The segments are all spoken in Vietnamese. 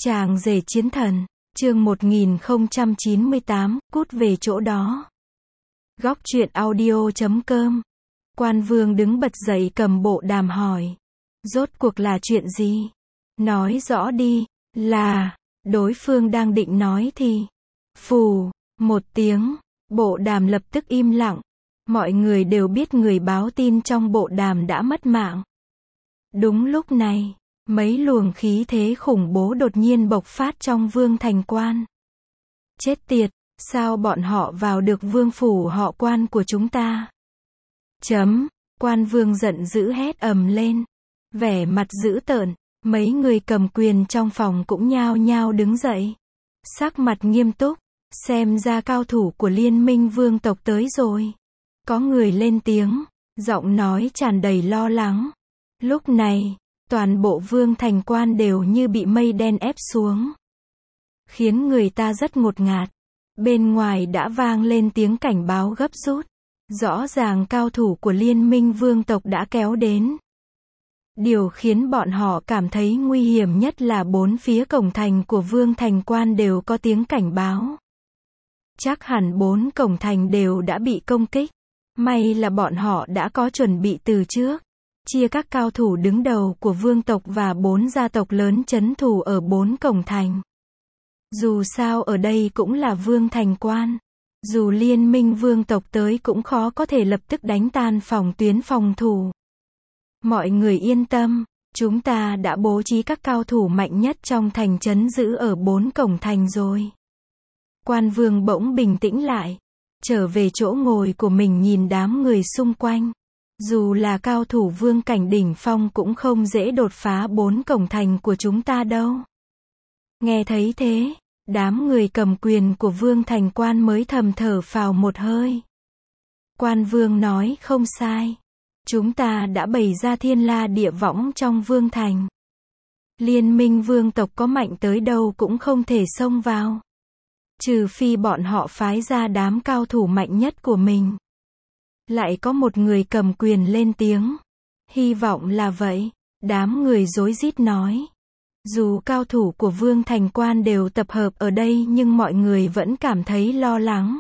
Chàng rể chiến thần, chương 1098, cút về chỗ đó. Góc truyện audio.com. Quan Vương đứng bật dậy cầm bộ đàm hỏi. Rốt cuộc là chuyện gì? Nói rõ đi. Là, đối phương đang định nói thì, phù, một tiếng, bộ đàm lập tức im lặng. Mọi người đều biết người báo tin trong bộ đàm đã mất mạng. Đúng lúc này, mấy luồng khí thế khủng bố đột nhiên bộc phát trong Vương Thành Quan. Chết tiệt, sao bọn họ vào được vương phủ họ Quan của chúng ta? Quan Vương giận dữ hét ầm lên. Vẻ mặt dữ tợn, mấy người cầm quyền trong phòng cũng nhao nhao đứng dậy. Sắc mặt nghiêm túc, xem ra cao thủ của liên minh vương tộc tới rồi. Có người lên tiếng, giọng nói tràn đầy lo lắng. Lúc này, toàn bộ Vương Thành Quan đều như bị mây đen ép xuống, khiến người ta rất ngột ngạt. Bên ngoài đã vang lên tiếng cảnh báo gấp rút. Rõ ràng cao thủ của liên minh vương tộc đã kéo đến. Điều khiến bọn họ cảm thấy nguy hiểm nhất là bốn phía cổng thành của Vương Thành Quan đều có tiếng cảnh báo. Chắc hẳn bốn cổng thành đều đã bị công kích. May là bọn họ đã có chuẩn bị từ trước. Chia các cao thủ đứng đầu của vương tộc và bốn gia tộc lớn trấn thủ ở bốn cổng thành. Dù sao ở đây cũng là Vương Thành Quan. Dù liên minh vương tộc tới cũng khó có thể lập tức đánh tan phòng tuyến phòng thủ. Mọi người yên tâm, chúng ta đã bố trí các cao thủ mạnh nhất trong thành trấn giữ ở bốn cổng thành rồi. Quan Vương bỗng bình tĩnh lại, trở về chỗ ngồi của mình nhìn đám người xung quanh. Dù là cao thủ vương cảnh đỉnh phong cũng không dễ đột phá bốn cổng thành của chúng ta đâu. Nghe thấy thế, đám người cầm quyền của Vương Thành Quan mới thầm thở phào một hơi. Quan Vương nói không sai. Chúng ta đã bày ra thiên la địa võng trong Vương Thành. Liên minh vương tộc có mạnh tới đâu cũng không thể xông vào. Trừ phi bọn họ phái ra đám cao thủ mạnh nhất của mình. Lại có một người cầm quyền lên tiếng. Hy vọng là vậy. Đám người rối rít nói. Dù cao thủ của Vương Thành Quan đều tập hợp ở đây nhưng mọi người vẫn cảm thấy lo lắng.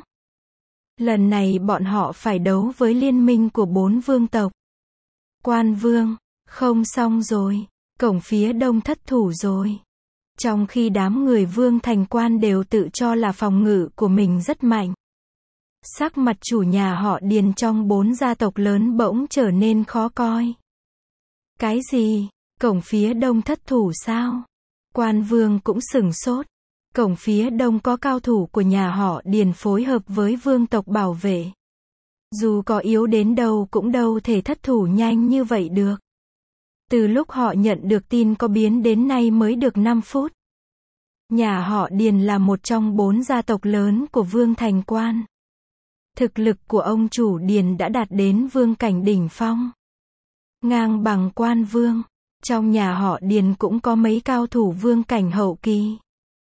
Lần này bọn họ phải đấu với liên minh của bốn vương tộc. Quan Vương, không xong rồi, cổng phía đông thất thủ rồi. Trong khi đám người Vương Thành Quan đều tự cho là phòng ngự của mình rất mạnh. Sắc mặt chủ nhà họ Điền trong bốn gia tộc lớn bỗng trở nên khó coi. Cái gì? Cổng phía đông thất thủ sao? Quan Vương cũng sửng sốt. Cổng phía đông có cao thủ của nhà họ Điền phối hợp với vương tộc bảo vệ. Dù có yếu đến đâu cũng đâu thể thất thủ nhanh như vậy được. Từ lúc họ nhận được tin có biến đến nay mới được 5 phút. Nhà họ Điền là một trong 4 gia tộc lớn của Vương Thành Quan. Thực lực của ông chủ Điền đã đạt đến vương cảnh đỉnh phong. Ngang bằng Quan Vương. Trong nhà họ Điền cũng có mấy cao thủ vương cảnh hậu kỳ.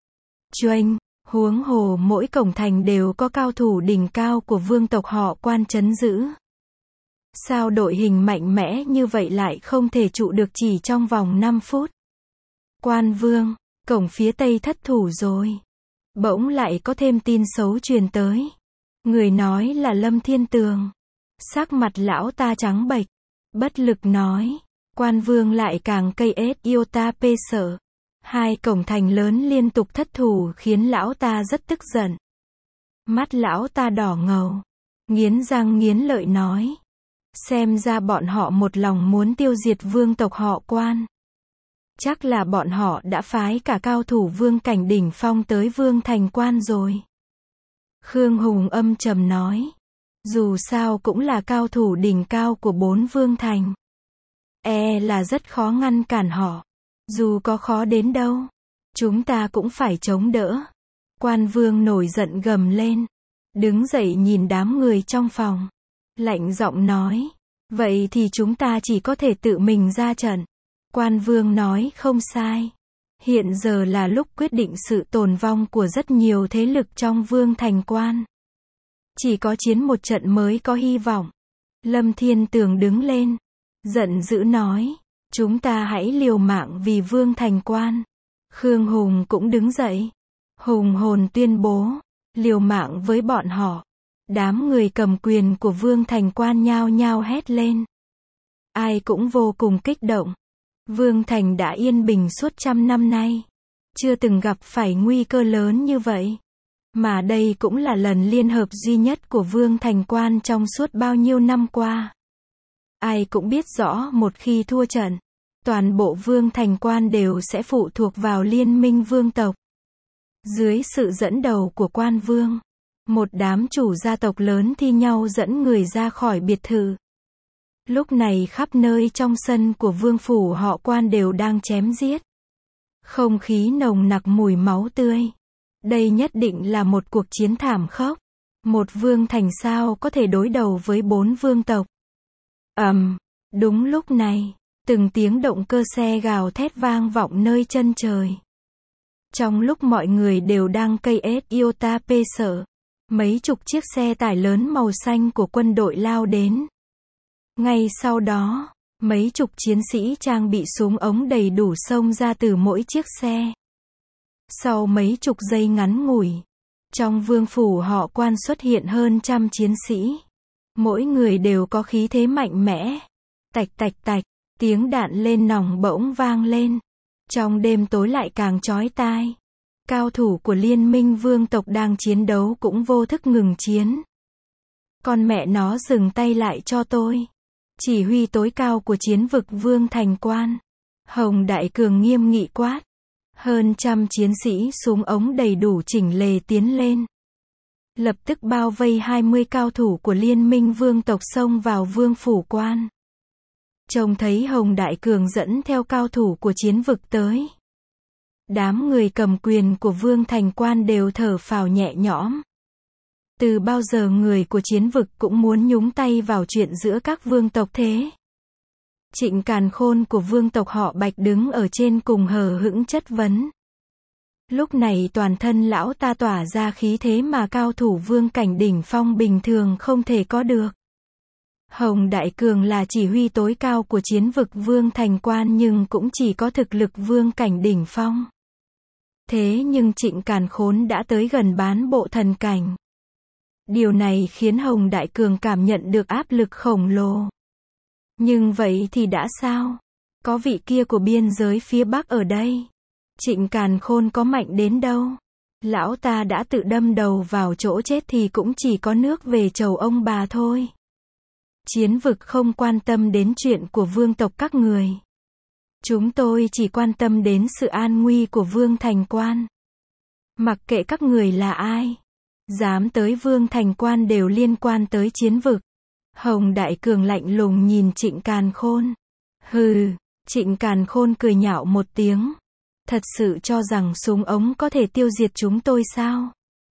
Huống hồ mỗi cổng thành đều có cao thủ đỉnh cao của vương tộc họ Quan trấn giữ. Sao đội hình mạnh mẽ như vậy lại không thể trụ được chỉ trong vòng 5 phút? Quan Vương, cổng phía tây thất thủ rồi. Bỗng lại có thêm tin xấu truyền tới. Người nói là Lâm Thiên Tường. Sắc mặt lão ta trắng bệch, bất lực nói. Quan Vương lại càng cây ết yêu ta pê sợ. Hai cổng thành lớn liên tục thất thủ khiến lão ta rất tức giận. Mắt lão ta đỏ ngầu. Nghiến răng nghiến lợi nói. Xem ra bọn họ một lòng muốn tiêu diệt vương tộc họ Quan. Chắc là bọn họ đã phái cả cao thủ vương cảnh đỉnh phong tới Vương Thành Quan rồi. Khương Hùng âm trầm nói. Dù sao cũng là cao thủ đỉnh cao của 4 vương thành. Là rất khó ngăn cản họ. Dù có khó đến đâu, chúng ta cũng phải chống đỡ. Quan Vương nổi giận gầm lên. Đứng dậy nhìn đám người trong phòng. Lạnh giọng nói. Vậy thì chúng ta chỉ có thể tự mình ra trận. Quan Vương nói không sai. Hiện giờ là lúc quyết định sự tồn vong của rất nhiều thế lực trong Vương Thành Quan. Chỉ có chiến một trận mới có hy vọng. Lâm Thiên Tường đứng lên. Giận dữ nói. Chúng ta hãy liều mạng vì Vương Thành Quan. Khương Hùng cũng đứng dậy. Hùng hồn tuyên bố, liều mạng với bọn họ. Đám người cầm quyền của Vương Thành Quan nhao nhao hét lên. Ai cũng vô cùng kích động. Vương Thành đã yên bình suốt 100 năm nay. Chưa từng gặp phải nguy cơ lớn như vậy. Mà đây cũng là lần liên hợp duy nhất của Vương Thành Quan trong suốt bao nhiêu năm qua. Ai cũng biết rõ một khi thua trận, toàn bộ Vương Thành Quan đều sẽ phụ thuộc vào liên minh vương tộc. Dưới sự dẫn đầu của Quan Vương, một đám chủ gia tộc lớn thi nhau dẫn người ra khỏi biệt thự. Lúc này khắp nơi trong sân của vương phủ họ Quan đều đang chém giết. Không khí nồng nặc mùi máu tươi. Đây nhất định là một cuộc chiến thảm khốc. Một vương thành sao có thể đối đầu với 4 vương tộc. Đúng lúc này, từng tiếng động cơ xe gào thét vang vọng nơi chân trời. Trong lúc mọi người đều đang cây Iota P sợ, mấy chục chiếc xe tải lớn màu xanh của quân đội lao đến. Ngay sau đó, mấy chục chiến sĩ trang bị súng ống đầy đủ xông ra từ mỗi chiếc xe. Sau mấy chục giây ngắn ngủi, trong vương phủ họ Quan xuất hiện hơn 100 chiến sĩ. Mỗi người đều có khí thế mạnh mẽ. Tạch tạch tạch, tiếng đạn lên nòng bỗng vang lên. Trong đêm tối lại càng chói tai. Cao thủ của liên minh vương tộc đang chiến đấu cũng vô thức ngừng chiến. Con mẹ nó dừng tay lại cho tôi. Chỉ huy tối cao của chiến vực Vương Thành Quan. Hồng Đại Cường nghiêm nghị quát. Hơn 100 chiến sĩ súng ống đầy đủ chỉnh lề tiến lên. Lập tức bao vây 20 cao thủ của liên minh vương tộc xông vào vương phủ quan. Trông thấy Hồng Đại Cường dẫn theo cao thủ của chiến vực tới. Đám người cầm quyền của Vương Thành Quan đều thở phào nhẹ nhõm. Từ bao giờ người của chiến vực cũng muốn nhúng tay vào chuyện giữa các vương tộc thế? Trịnh Càn Khôn của vương tộc họ Bạch đứng ở trên cùng hờ hững chất vấn. Lúc này toàn thân lão ta tỏa ra khí thế mà cao thủ vương cảnh đỉnh phong bình thường không thể có được. Hồng Đại Cường là chỉ huy tối cao của chiến vực Vương Thành Quan nhưng cũng chỉ có thực lực vương cảnh đỉnh phong. Thế nhưng Trịnh Càn Khôn đã tới gần bán bộ thần cảnh. Điều này khiến Hồng Đại Cường cảm nhận được áp lực khổng lồ. Nhưng vậy thì đã sao? Có vị kia của biên giới phía Bắc ở đây. Trịnh Càn Khôn có mạnh đến đâu? Lão ta đã tự đâm đầu vào chỗ chết thì cũng chỉ có nước về chầu ông bà thôi. Chiến vực không quan tâm đến chuyện của vương tộc các người. Chúng tôi chỉ quan tâm đến sự an nguy của Vương Thành Quan. Mặc kệ các người là ai, dám tới Vương Thành Quan đều liên quan tới chiến vực. Hồng Đại Cường lạnh lùng nhìn Trịnh Càn Khôn. Hừ, Trịnh Càn Khôn cười nhạo một tiếng. Thật sự cho rằng súng ống có thể tiêu diệt chúng tôi sao?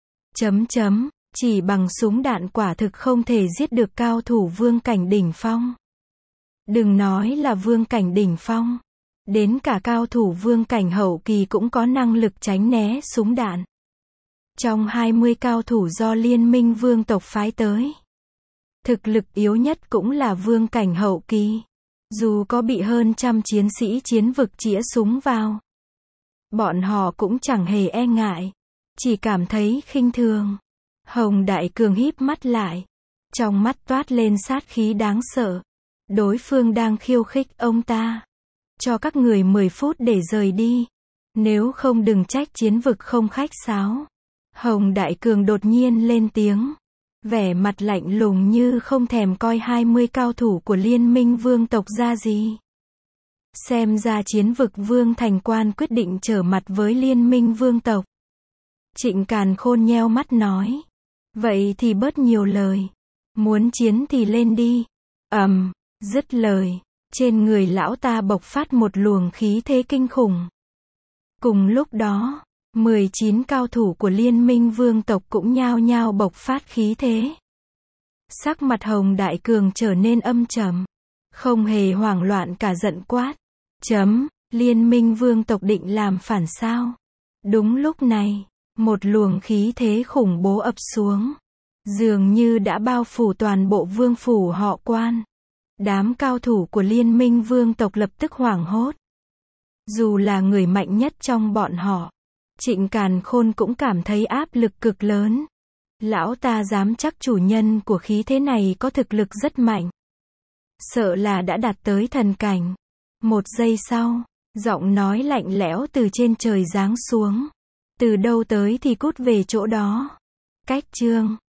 Chỉ bằng súng đạn quả thực không thể giết được cao thủ vương cảnh đỉnh phong. Đừng nói là vương cảnh đỉnh phong. Đến cả cao thủ vương cảnh hậu kỳ cũng có năng lực tránh né súng đạn. Trong 20 cao thủ do liên minh vương tộc phái tới, thực lực yếu nhất cũng là vương cảnh hậu kỳ. Dù có bị hơn 100 chiến sĩ chiến vực chĩa súng vào, bọn họ cũng chẳng hề e ngại, chỉ cảm thấy khinh thường. Hồng Đại Cường híp mắt lại, trong mắt toát lên sát khí đáng sợ. Đối phương đang khiêu khích ông ta. Cho các người 10 phút để rời đi. Nếu không đừng trách chiến vực không khách sáo. Hồng Đại Cường đột nhiên lên tiếng. Vẻ mặt lạnh lùng như không thèm coi 20 cao thủ của liên minh vương tộc ra gì. Xem ra chiến vực Vương Thành Quan quyết định trở mặt với liên minh vương tộc. Trịnh Càn Khôn nheo mắt nói. Vậy thì bớt nhiều lời. Muốn chiến thì lên đi. Dứt lời. Trên người lão ta bộc phát một luồng khí thế kinh khủng. Cùng lúc đó, 19 cao thủ của liên minh vương tộc cũng nhao nhao bộc phát khí thế. Sắc mặt Hồng Đại Cường trở nên âm trầm. Không hề hoảng loạn cả giận quát. Liên minh vương tộc định làm phản sao? Đúng lúc này, một luồng khí thế khủng bố ập xuống. Dường như đã bao phủ toàn bộ vương phủ họ Quan. Đám cao thủ của liên minh vương tộc lập tức hoảng hốt. Dù là người mạnh nhất trong bọn họ, Trịnh Càn Khôn cũng cảm thấy áp lực cực lớn. Lão ta dám chắc chủ nhân của khí thế này có thực lực rất mạnh. Sợ là đã đạt tới thần cảnh. Một giây sau, giọng nói lạnh lẽo từ trên trời giáng xuống. Từ đâu tới thì cút về chỗ đó. Cách chương